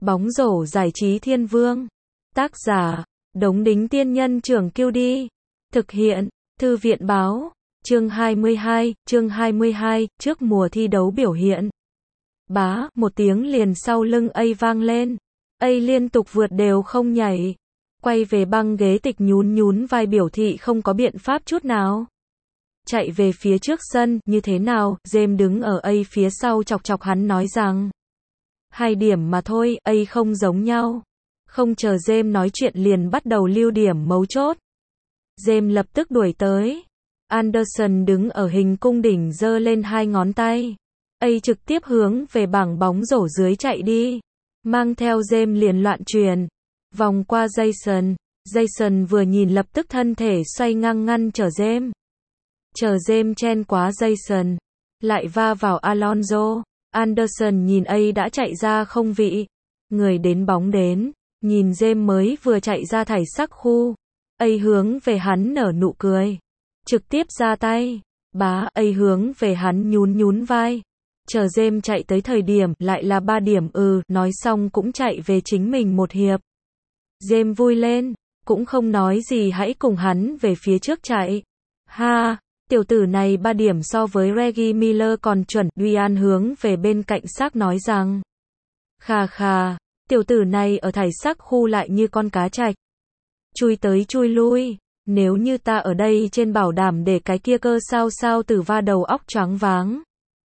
Bóng rổ giải trí thiên vương. Tác giả, Đống Đính Tiên Nhân Trưởng Kiêu Đi. Thực hiện, Thư viện Báo. Chương 22, trước mùa thi đấu biểu hiện. Bá, một tiếng liền sau lưng A vang lên. A liên tục vượt đều không nhảy. Quay về băng ghế tịch nhún nhún vai biểu thị không có biện pháp chút nào. Chạy về phía trước sân, như thế nào, James đứng ở A phía sau chọc chọc hắn nói rằng. 2 điểm mà thôi, A không giống nhau. Không chờ James nói chuyện liền bắt đầu lưu điểm mấu chốt. James lập tức đuổi tới. Anderson đứng ở hình cung đỉnh giơ lên 2 ngón tay. A trực tiếp hướng về bảng bóng rổ dưới chạy đi. Mang theo James liền loạn truyền. Vòng qua Jason. Jason vừa nhìn lập tức thân thể xoay ngang ngăn trở James. Chờ James chen quá Jason. Lại va vào Alonso. Anderson nhìn A đã chạy ra không vị. Người đến bóng đến. Nhìn James mới vừa chạy ra thảy sắc khu. A hướng về hắn nở nụ cười. Trực tiếp ra tay. Bá, A hướng về hắn nhún nhún vai. Chờ James chạy tới thời điểm, lại là 3 điểm nói xong cũng chạy về chính mình một hiệp. James vui lên, cũng không nói gì hãy cùng hắn về phía trước chạy. Ha, tiểu tử này 3 điểm so với Reggie Miller còn chuẩn, Dwayne hướng về bên cạnh xác nói rằng. Khà khà, tiểu tử này ở thảy sắc khu lại như con cá trạch. Chui tới chui lui, nếu như ta ở đây trên bảo đảm để cái kia cơ sao tử va đầu óc choáng váng.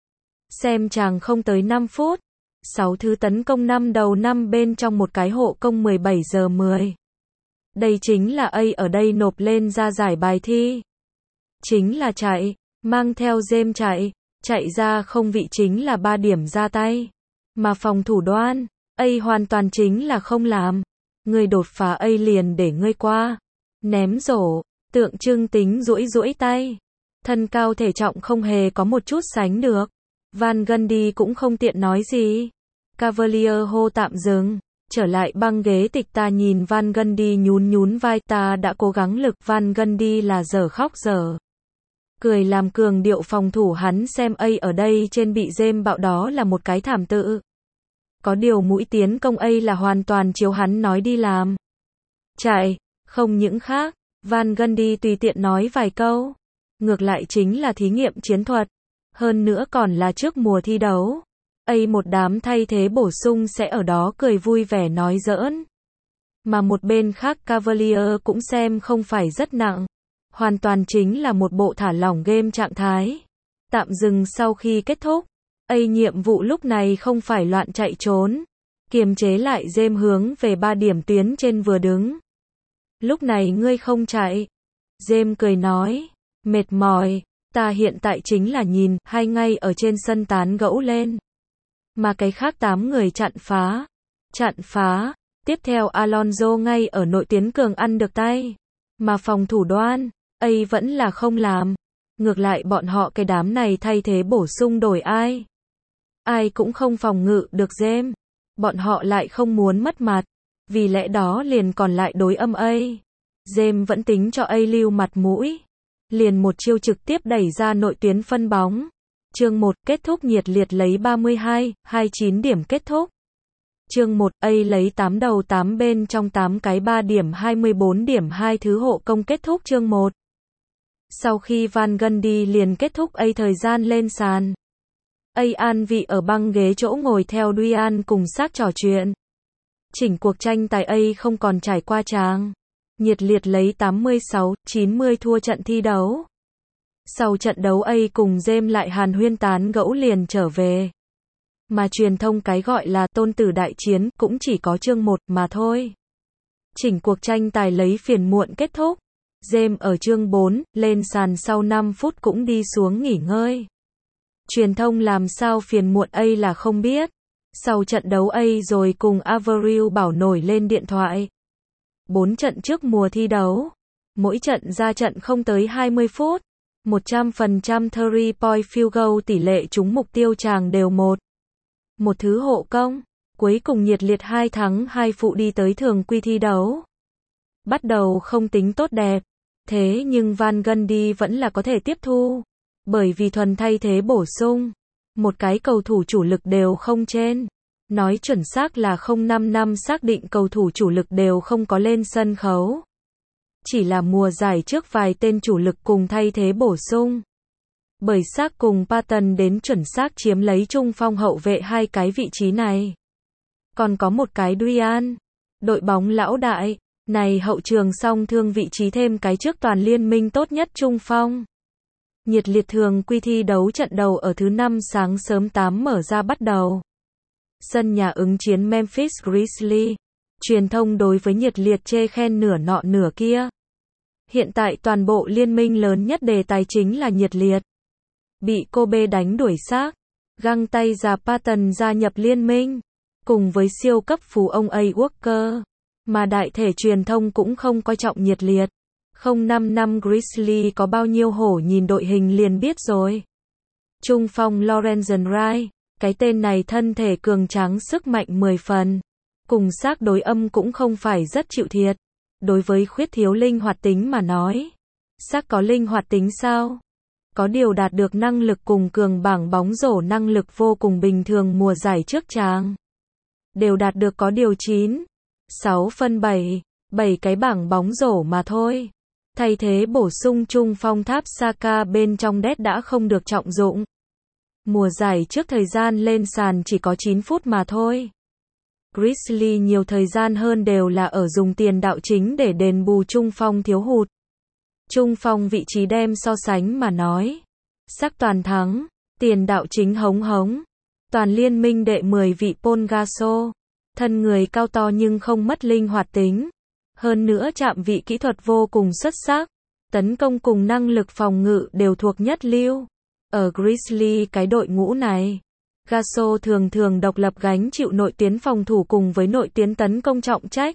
Xem chàng không tới 5 phút. 6 thứ tấn công 5 đầu 5 bên trong một cái hộ công 17 giờ 10. Đây chính là A ở đây nộp lên ra giải bài thi. Chính là chạy, mang theo James chạy ra không vị chính là 3 điểm ra tay. Mà phòng thủ đoan, A hoàn toàn chính là không làm. Người đột phá A liền để ngươi qua. Ném rổ, tượng trưng tính duỗi tay. Thân cao thể trọng không hề có một chút sánh được. Van Gundy cũng không tiện nói gì. Cavalier hô tạm dừng. Trở lại băng ghế tịch ta nhìn Van Gundy nhún vai ta đã cố gắng lực. Van Gundy là dở khóc dở cười làm cường điệu phòng thủ hắn xem A ở đây trên bị James bạo đó là một cái thảm tự. Có điều mũi tiến công A là hoàn toàn chiếu hắn nói đi làm. Chạy, không những khác. Van Gundy tùy tiện nói vài câu. Ngược lại chính là thí nghiệm chiến thuật. Hơn nữa còn là trước mùa thi đấu. A một đám thay thế bổ sung sẽ ở đó cười vui vẻ nói giỡn. Mà một bên khác Cavalier cũng xem không phải rất nặng. Hoàn toàn chính là một bộ thả lỏng game trạng thái. Tạm dừng sau khi kết thúc. A nhiệm vụ lúc này không phải loạn chạy trốn. Kiềm chế lại James hướng về 3 điểm tuyến trên vừa đứng. Lúc này ngươi không chạy. James cười nói. Mệt mỏi. Ta hiện tại chính là nhìn, hay ngay ở trên sân tán gẫu lên. Mà cái khác 8 người chặn phá. Tiếp theo Alonso ngay ở nội tuyến cường ăn được tay. Mà phòng thủ đoan, A vẫn là không làm. Ngược lại bọn họ cái đám này thay thế bổ sung đổi ai. Ai cũng không phòng ngự được James. Bọn họ lại không muốn mất mặt. Vì lẽ đó liền còn lại đối âm A. James vẫn tính cho A lưu mặt mũi. Liền một chiêu trực tiếp đẩy ra nội tuyến phân bóng. Chương 1 kết thúc nhiệt liệt lấy 32-29 điểm kết thúc. Chương 1 A lấy 8 đầu 8 bên trong 8 cái 3 điểm 24 điểm 2 thứ hộ công kết thúc chương 1. Sau khi Van Gundy liền kết thúc A thời gian lên sàn. A an vị ở băng ghế chỗ ngồi theo Dwayne cùng sát trò chuyện. Chỉnh cuộc tranh tài A không còn trải qua tràng. Nhiệt liệt lấy 86-90 thua trận thi đấu. Sau trận đấu A cùng James lại hàn huyên tán gẫu liền trở về. Mà truyền thông cái gọi là tôn tử đại chiến cũng chỉ có chương 1 mà thôi. Chỉnh cuộc tranh tài lấy phiền muộn kết thúc. James ở chương 4, lên sàn sau 5 phút cũng đi xuống nghỉ ngơi. Truyền thông làm sao phiền muộn A là không biết. Sau trận đấu A rồi cùng Avril bảo nổi lên điện thoại. 4 trận trước mùa thi đấu. Mỗi trận ra trận không tới 20 phút. 100% 3-point field goal tỷ lệ trúng mục tiêu chàng đều 1 thứ hộ công. Cuối cùng nhiệt liệt 2 thắng 2 phụ đi tới thường quy thi đấu. Bắt đầu không tính tốt đẹp. Thế nhưng Van Gundy vẫn là có thể tiếp thu. Bởi vì thuần thay thế bổ sung. Một cái cầu thủ chủ lực đều không trên. Nói chuẩn xác là 05 năm xác định cầu thủ chủ lực đều không có lên sân khấu. Chỉ là mùa giải trước vài tên chủ lực cùng thay thế bổ sung. Bởi xác cùng Patton đến chuẩn xác chiếm lấy trung phong hậu vệ hai cái vị trí này. Còn có một cái Duyan, đội bóng lão đại, này hậu trường song thương vị trí thêm cái trước toàn liên minh tốt nhất trung phong. Nhiệt liệt thường quy thi đấu trận đầu ở thứ 5 sáng sớm 8 mở ra bắt đầu. Sân nhà ứng chiến Memphis Grizzlies. Truyền thông đối với nhiệt liệt chê khen nửa nọ nửa kia. Hiện tại toàn bộ liên minh lớn nhất đề tài chính là nhiệt liệt. Bị Kobe đánh đuổi xác. Găng tay ra Patton gia nhập liên minh. Cùng với siêu cấp phú ông A. Walker. Mà đại thể truyền thông cũng không coi trọng nhiệt liệt. 05 năm Grizzlies có bao nhiêu hổ nhìn đội hình liền biết rồi. Trung phong Lorenzen Wright. Cái tên này thân thể cường tráng sức mạnh 10 phần. Cùng xác đối âm cũng không phải rất chịu thiệt. Đối với khuyết thiếu linh hoạt tính mà nói. Xác có linh hoạt tính sao? Có điều đạt được năng lực cùng cường bảng bóng rổ năng lực vô cùng bình thường mùa giải trước chàng. Đều đạt được có điều 9, 6 phân 7 cái bảng bóng rổ mà thôi. Thay thế bổ sung trung phong Tháp Saka bên trong đét đã không được trọng dụng. Mùa giải trước thời gian lên sàn chỉ có 9 phút mà thôi. Grizzlies nhiều thời gian hơn đều là ở dùng tiền đạo chính để đền bù trung phong thiếu hụt. Trung phong vị trí đem so sánh mà nói. Sắc toàn thắng, tiền đạo chính hống. Toàn liên minh đệ 10 vị Paul Gasol. Thân người cao to nhưng không mất linh hoạt tính. Hơn nữa chạm vị kỹ thuật vô cùng xuất sắc. Tấn công cùng năng lực phòng ngự đều thuộc nhất lưu. Ở Grizzlies cái đội ngũ này, Gasol thường độc lập gánh chịu nội tuyến phòng thủ cùng với nội tuyến tấn công trọng trách.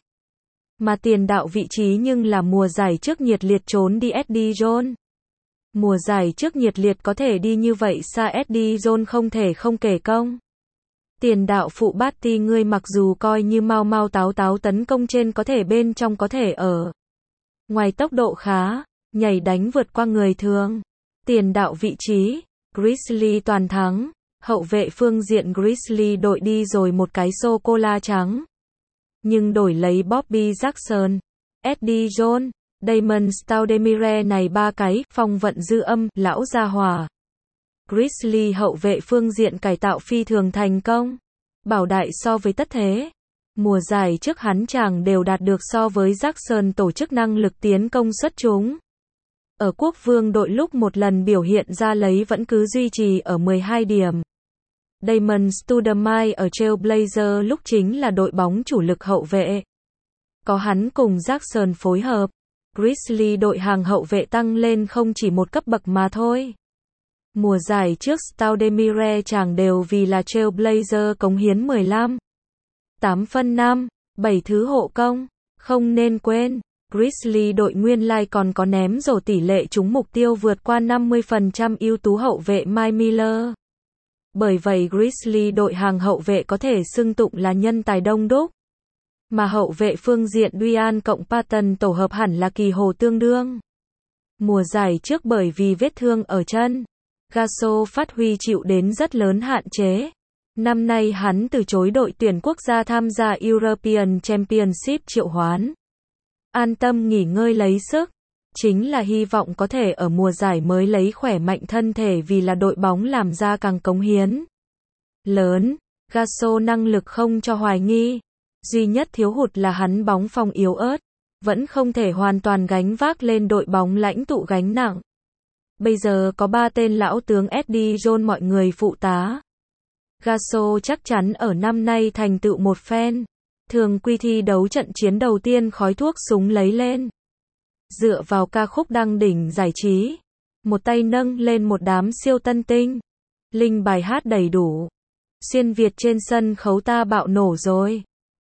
Mà tiền đạo vị trí nhưng là mùa giải trước nhiệt liệt trốn đi Eddie Jones. Mùa giải trước nhiệt liệt có thể đi như vậy xa Eddie Jones không thể không kể công. Tiền đạo phụ Batty ngươi mặc dù coi như mau táo tấn công trên có thể bên trong có thể ở. Ngoài tốc độ khá, nhảy đánh vượt qua người thường. Tiền đạo vị trí, Grizzlies toàn thắng. Hậu vệ phương diện Grizzlies đội đi rồi một cái sô-cô-la trắng. Nhưng đổi lấy Bobby Jackson, Eddie Jones, Damon Stoudemire này ba cái, phong vận dư âm, lão gia hỏa. Grizzlies hậu vệ phương diện cải tạo phi thường thành công. Bảo đại so với tất thế. Mùa giải trước hắn chàng đều đạt được so với Jackson tổ chức năng lực tiến công xuất chúng. Ở quốc vương đội lúc một lần biểu hiện ra lấy vẫn cứ duy trì ở 12 điểm. Damon Stoudemire ở Trailblazer lúc chính là đội bóng chủ lực hậu vệ. Có hắn cùng Jackson phối hợp, Grizzlies đội hàng hậu vệ tăng lên không chỉ một cấp bậc mà thôi. Mùa giải trước Stoudemire chàng đều vì là Trailblazer cống hiến 15, 8 phân 5, 7 thứ hộ công. Không nên quên, Grizzlies đội nguyên lai còn có ném rổ tỷ lệ trúng mục tiêu vượt qua 50% ưu tú hậu vệ Mike Miller. Bởi vậy Grizzlies đội hàng hậu vệ có thể xưng tụng là nhân tài đông đúc. Mà hậu vệ phương diện Duyan cộng Patton tổ hợp hẳn là kỳ hồ tương đương. Mùa giải trước bởi vì vết thương ở chân, Gasol phát huy chịu đến rất lớn hạn chế. Năm nay hắn từ chối đội tuyển quốc gia tham gia European Championship triệu hoán. An tâm nghỉ ngơi lấy sức. Chính là hy vọng có thể ở mùa giải mới lấy khỏe mạnh thân thể vì là đội bóng làm ra càng cống hiến lớn. Gasol năng lực không cho hoài nghi. Duy nhất thiếu hụt là hắn bóng phong yếu ớt. Vẫn không thể hoàn toàn gánh vác lên đội bóng lãnh tụ gánh nặng. Bây giờ có 3 tên lão tướng Eddie Jones mọi người phụ tá. Gasol chắc chắn ở năm nay thành tựu một phen. Thường quy thi đấu trận chiến đầu tiên khói thuốc súng lấy lên. Dựa vào ca khúc đăng đỉnh giải trí. Một tay nâng lên một đám siêu tân tinh. Linh bài hát đầy đủ. Xuyên Việt trên sân khấu ta bạo nổ rồi.